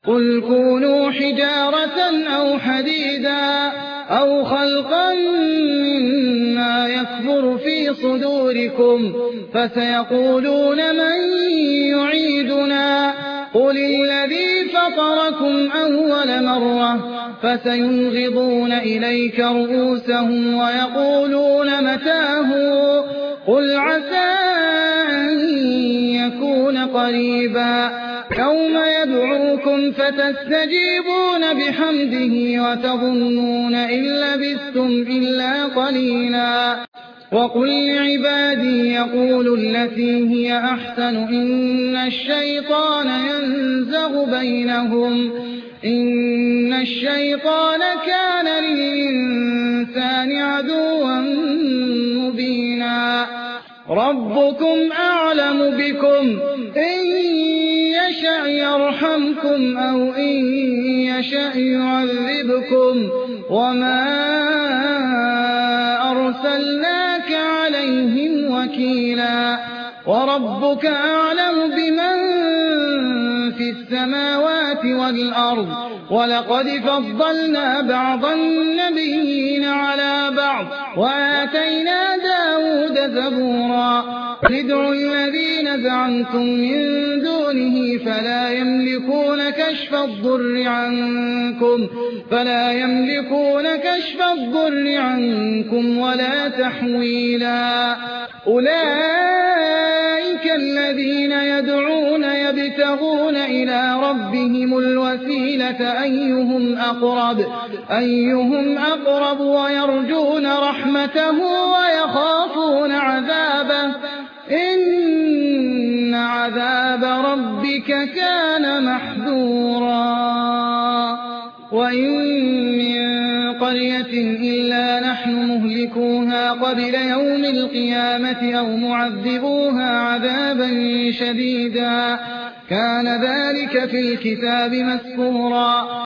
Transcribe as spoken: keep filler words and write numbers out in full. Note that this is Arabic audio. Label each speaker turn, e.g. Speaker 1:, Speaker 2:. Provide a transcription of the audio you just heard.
Speaker 1: قل كونوا حجارة أو حديدا أو خلقا مما يكبر في صدوركم فسيقولون من يعيدنا قل الذي فطركم أول مرة فسينغضون إليك رؤوسهم ويقولون متاه قل عسى أن يكون قريبا يوم يدعوكم فتستجيبون بحمده وتظنون إن لبثتم إلا قليلا وقل لعبادي يقولوا التي هي أحسن إن الشيطان ينزغ بينهم إن الشيطان كان للإنسان عدوا مبينا ربكم أعلم بكم إن يشأ يرحمكم أو إن يشأ يعذبكم وما أرسلناك عليهم وكيلا وربك أعلم بمن في السماوات والأرض ولقد فضلنا بعض النبيين على بعض وآتينا داود زبورا ادعوا الذين زعمتم من دونه فلا يملكون كشف الضر عنكم فلا يملكون كشف الضر عنكم ولا تحويلا أولئك الذين يدعون يبتغون إلى ربهم الوسيلة أيهم أقرب أيهم أقرب ويرجون رحمته ويخافون عذابه إن عذاب ربك كان محذورا وإن من قرية إلا نحن مهلكوها قبل يوم القيامة أو معذبوها عذابا شديدا كان ذلك في الكتاب مسكورا